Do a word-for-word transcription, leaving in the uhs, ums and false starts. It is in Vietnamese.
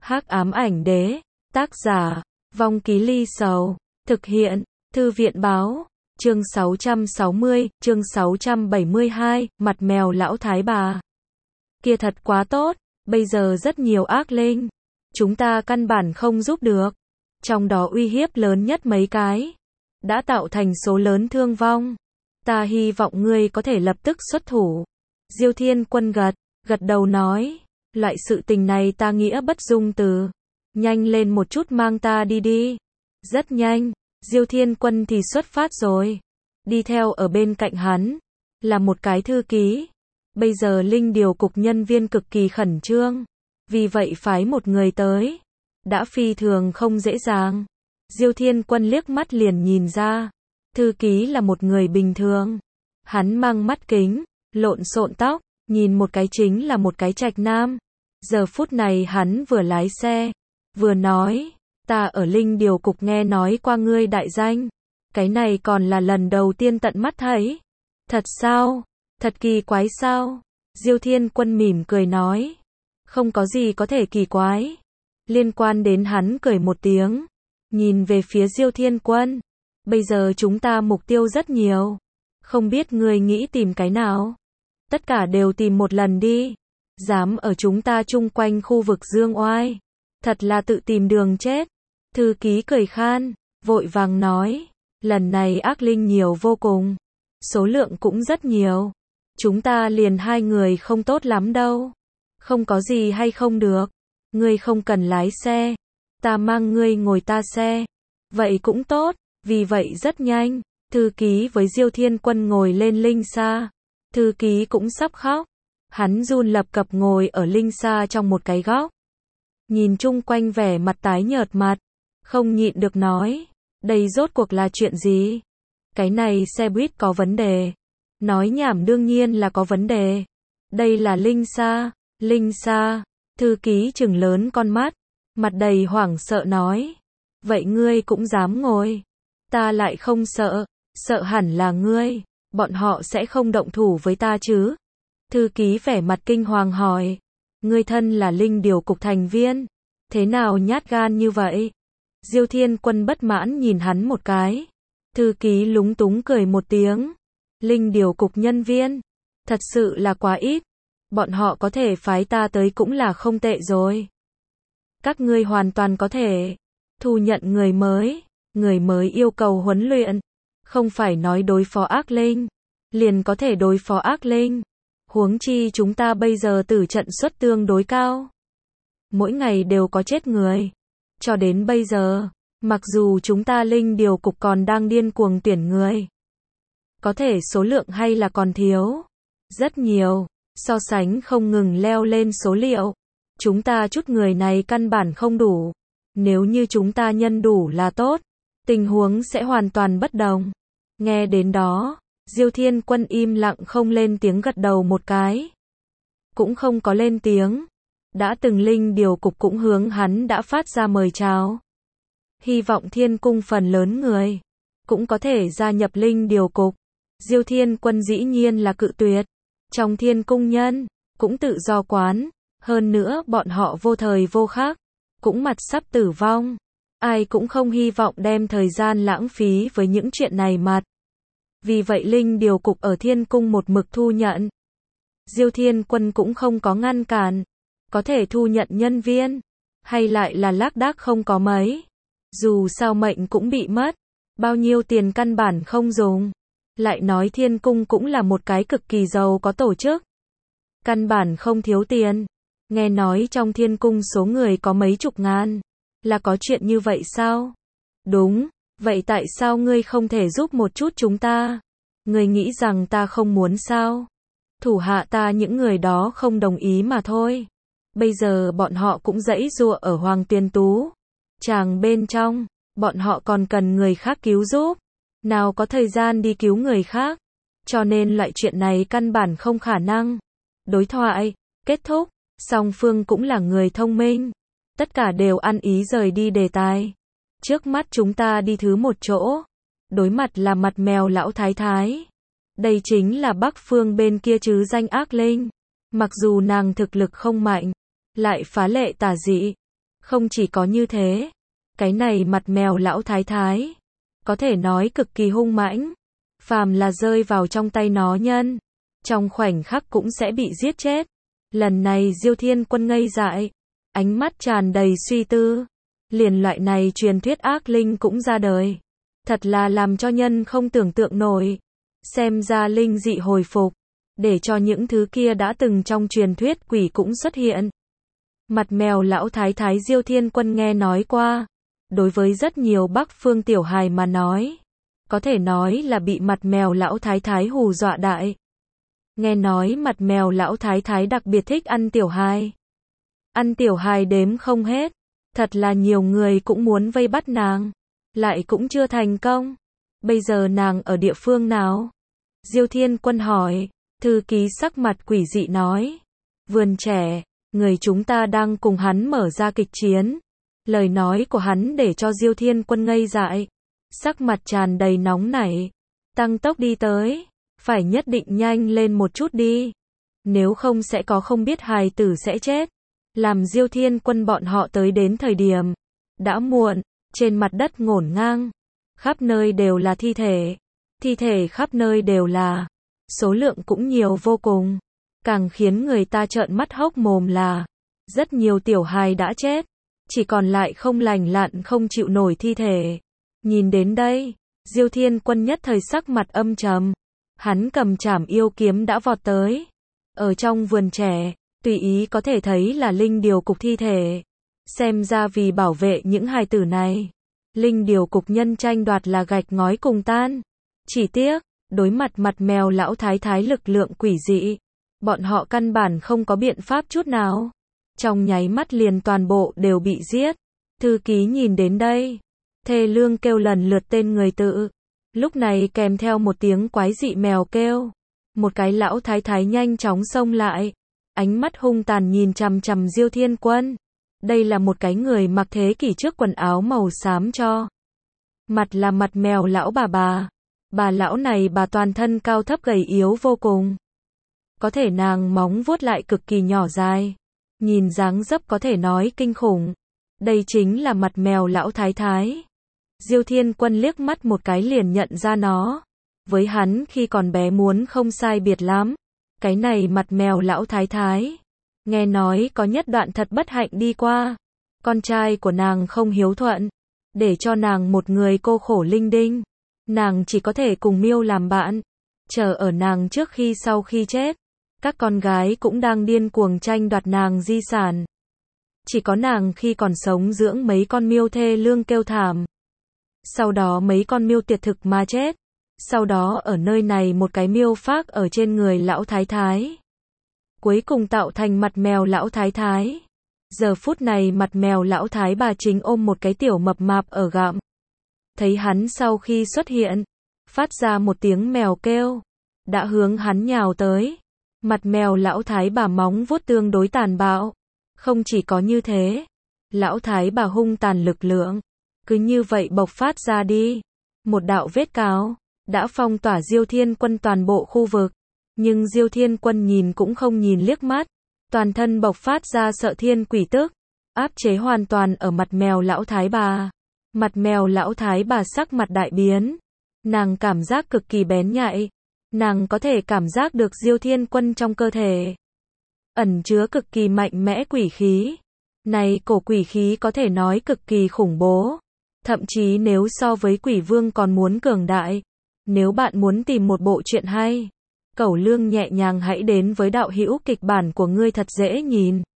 Hắc ám ảnh đế, tác giả, Vong Ký Ly Sầu, thực hiện, Thư viện báo, chương sáu trăm sáu mươi, chương sáu trăm bảy mươi hai, mặt mèo lão thái bà. Kia thật quá tốt, bây giờ rất nhiều ác linh, chúng ta căn bản không giúp được, trong đó uy hiếp lớn nhất mấy cái, đã tạo thành số lớn thương vong. Ta hy vọng ngươi có thể lập tức xuất thủ. Diêu Thiên Quân gật, gật đầu nói, loại sự tình này ta nghĩa bất dung từ. Nhanh lên một chút mang ta đi đi. Rất nhanh, Diêu Thiên Quân thì xuất phát rồi. Đi theo ở bên cạnh hắn, là một cái thư ký. Bây giờ Linh điều cục nhân viên cực kỳ khẩn trương. Vì vậy phái một người tới. Đã phi thường không dễ dàng. Diêu Thiên Quân liếc mắt liền nhìn ra. Thư ký là một người bình thường. Hắn mang mắt kính, lộn xộn tóc, nhìn một cái chính là một cái trạch nam. Giờ phút này hắn vừa lái xe, vừa nói, ta ở Linh điều cục nghe nói qua ngươi đại danh. Cái này còn là lần đầu tiên tận mắt thấy. Thật sao? Thật kỳ quái sao? Diêu Thiên Quân mỉm cười nói. Không có gì có thể kỳ quái. Liên quan đến hắn cười một tiếng. Nhìn về phía Diêu Thiên Quân. Bây giờ chúng ta mục tiêu rất nhiều. Không biết ngươi nghĩ tìm cái nào? Tất cả đều tìm một lần đi. Dám ở chúng ta chung quanh khu vực Dương Oai. Thật là tự tìm đường chết. Thư ký cười khan, vội vàng nói. Lần này ác linh nhiều vô cùng. Số lượng cũng rất nhiều. Chúng ta liền hai người không tốt lắm đâu. Không có gì hay không được. Ngươi không cần lái xe. Ta mang ngươi ngồi ta xe. Vậy cũng tốt. Vì vậy rất nhanh, thư ký với Diêu Thiên Quân ngồi lên linh xa. Thư ký cũng sắp khóc. Hắn run lập cập ngồi ở linh xa trong một cái góc. Nhìn chung quanh vẻ mặt tái nhợt mặt. Không nhịn được nói. Đây rốt cuộc là chuyện gì? Cái này xe buýt có vấn đề. Nói nhảm đương nhiên là có vấn đề. Đây là linh xa. Linh xa. Thư ký trừng lớn con mắt. Mặt đầy hoảng sợ nói. Vậy ngươi cũng dám ngồi? Ta lại không sợ, sợ hẳn là ngươi, bọn họ sẽ không động thủ với ta chứ? Thư ký vẻ mặt kinh hoàng hỏi, ngươi thân là Linh điều cục thành viên, thế nào nhát gan như vậy? Diêu Thiên Quân bất mãn nhìn hắn một cái, thư ký lúng túng cười một tiếng, Linh điều cục nhân viên, thật sự là quá ít, bọn họ có thể phái ta tới cũng là không tệ rồi. Các ngươi hoàn toàn có thể thu nhận người mới. Người mới yêu cầu huấn luyện, không phải nói đối phó ác linh, liền có thể đối phó ác linh. Huống chi chúng ta bây giờ tử trận suất tương đối cao. Mỗi ngày đều có chết người. Cho đến bây giờ, mặc dù chúng ta Linh điều cục còn đang điên cuồng tuyển người. Có thể số lượng hay là còn thiếu. Rất nhiều, so sánh không ngừng leo lên số liệu. Chúng ta chút người này căn bản không đủ. Nếu như chúng ta nhân đủ là tốt. Tình huống sẽ hoàn toàn bất đồng. Nghe đến đó, Diêu Thiên Quân im lặng không lên tiếng gật đầu một cái. Cũng không có lên tiếng. Đã từng Linh điều cục cũng hướng hắn đã phát ra mời chào. Hy vọng Thiên Cung phần lớn người cũng có thể gia nhập Linh điều cục. Diêu Thiên Quân dĩ nhiên là cự tuyệt. Trong Thiên Cung nhân, cũng tự do quán. Hơn nữa bọn họ vô thời vô khắc, cũng mặt sắp tử vong. Ai cũng không hy vọng đem thời gian lãng phí với những chuyện này mặt. Vì vậy Linh điều cục ở Thiên Cung một mực thu nhận. Diêu Thiên Quân cũng không có ngăn cản. Có thể thu nhận nhân viên. Hay lại là lác đác không có mấy. Dù sao mệnh cũng bị mất. Bao nhiêu tiền căn bản không dùng. Lại nói Thiên Cung cũng là một cái cực kỳ giàu có tổ chức. Căn bản không thiếu tiền. Nghe nói trong Thiên Cung số người có mấy chục ngàn. Là có chuyện như vậy sao? Đúng, vậy tại sao ngươi không thể giúp một chút chúng ta? Ngươi nghĩ rằng ta không muốn sao? Thủ hạ ta những người đó không đồng ý mà thôi. Bây giờ bọn họ cũng giãy giụa ở Hoàng Tuyền Tú. Chàng bên trong, bọn họ còn cần người khác cứu giúp. Nào có thời gian đi cứu người khác. Cho nên loại chuyện này căn bản không khả năng. Đối thoại, kết thúc, song phương cũng là người thông minh. Tất cả đều ăn ý rời đi đề tài. Trước mắt chúng ta đi thứ một chỗ. Đối mặt là mặt mèo lão thái thái. Đây chính là Bắc Phương bên kia chứ danh ác linh. Mặc dù nàng thực lực không mạnh, lại phá lệ tà dị. Không chỉ có như thế, cái này mặt mèo lão thái thái, có thể nói cực kỳ hung mãnh, phàm là rơi vào trong tay nó nhân, trong khoảnh khắc cũng sẽ bị giết chết. Lần này Diêu Thiên Quân ngây dại, ánh mắt tràn đầy suy tư, liền loại này truyền thuyết ác linh cũng ra đời, thật là làm cho nhân không tưởng tượng nổi. Xem ra linh dị hồi phục, để cho những thứ kia đã từng trong truyền thuyết quỷ cũng xuất hiện. Mặt mèo lão thái thái Diêu Thiên Quân nghe nói qua, đối với rất nhiều Bắc phương tiểu hài mà nói, có thể nói là bị mặt mèo lão thái thái hù dọa đại. Nghe nói mặt mèo lão thái thái đặc biệt thích ăn tiểu hài. Ăn tiểu hài đếm không hết, thật là nhiều người cũng muốn vây bắt nàng, lại cũng chưa thành công. Bây giờ nàng ở địa phương nào? Diêu Thiên Quân hỏi. Thư ký sắc mặt quỷ dị nói. Vườn trẻ, người chúng ta đang cùng hắn mở ra kịch chiến. Lời nói của hắn để cho Diêu Thiên Quân ngây dại, sắc mặt tràn đầy nóng nảy, tăng tốc đi tới, phải nhất định nhanh lên một chút đi, nếu không sẽ có không biết hài tử sẽ chết. Làm Diêu Thiên Quân bọn họ tới đến thời điểm đã muộn, trên mặt đất ngổn ngang, khắp nơi đều là thi thể, thi thể khắp nơi đều là, số lượng cũng nhiều vô cùng, càng khiến người ta trợn mắt hốc mồm là rất nhiều tiểu hài đã chết, chỉ còn lại không lành lặn không chịu nổi thi thể. Nhìn đến đây, Diêu Thiên Quân nhất thời sắc mặt âm trầm, hắn cầm trảm yêu kiếm đã vọt tới. Ở trong vườn trẻ, tùy ý có thể thấy là linh điều cục thi thể. Xem ra vì bảo vệ những hài tử này, linh điều cục nhân tranh đoạt là gạch ngói cùng tan. Chỉ tiếc, đối mặt mặt mèo lão thái thái lực lượng quỷ dị, bọn họ căn bản không có biện pháp chút nào. Trong nháy mắt liền toàn bộ đều bị giết. Thư ký nhìn đến đây, thê lương kêu lần lượt tên người tự. Lúc này kèm theo một tiếng quái dị mèo kêu. Một cái lão thái thái nhanh chóng xông lại, ánh mắt hung tàn nhìn chằm chằm Diêu Thiên Quân. Đây là một cái người mặc thế kỷ trước quần áo màu xám cho. Mặt là mặt mèo lão bà bà. Bà lão này bà toàn thân cao thấp gầy yếu vô cùng. Có thể nàng móng vuốt lại cực kỳ nhỏ dài. Nhìn dáng dấp có thể nói kinh khủng. Đây chính là mặt mèo lão thái thái. Diêu Thiên Quân liếc mắt một cái liền nhận ra nó. Với hắn khi còn bé muốn không sai biệt lắm. Cái này mặt mèo lão thái thái. Nghe nói có nhất đoạn thật bất hạnh đi qua. Con trai của nàng không hiếu thuận. Để cho nàng một người cô khổ linh đinh. Nàng chỉ có thể cùng Miêu làm bạn. Chờ ở nàng trước khi sau khi chết. Các con gái cũng đang điên cuồng tranh đoạt nàng di sản. Chỉ có nàng khi còn sống dưỡng mấy con miêu thê lương kêu thảm. Sau đó mấy con miêu tuyệt thực mà chết. Sau đó ở nơi này một cái miêu phác ở trên người lão thái thái. Cuối cùng tạo thành mặt mèo lão thái thái. Giờ phút này mặt mèo lão thái bà chính ôm một cái tiểu mập mạp ở gặm. Thấy hắn sau khi xuất hiện, phát ra một tiếng mèo kêu, đã hướng hắn nhào tới. Mặt mèo lão thái bà móng vuốt tương đối tàn bạo. Không chỉ có như thế, lão thái bà hung tàn lực lượng, cứ như vậy bộc phát ra đi. Một đạo vết cáo, đã phong tỏa Diêu Thiên Quân toàn bộ khu vực. Nhưng Diêu Thiên Quân nhìn cũng không nhìn liếc mắt. Toàn thân bộc phát ra sợ thiên quỷ tức, áp chế hoàn toàn ở mặt mèo lão thái bà. Mặt mèo lão thái bà sắc mặt đại biến. Nàng cảm giác cực kỳ bén nhạy. Nàng có thể cảm giác được Diêu Thiên Quân trong cơ thể ẩn chứa cực kỳ mạnh mẽ quỷ khí. Này cổ quỷ khí có thể nói cực kỳ khủng bố. Thậm chí nếu so với quỷ vương còn muốn cường đại. Nếu bạn muốn tìm một bộ truyện hay, Cẩu Lương nhẹ nhàng hãy đến với đạo hữu kịch bản của ngươi thật dễ nhìn.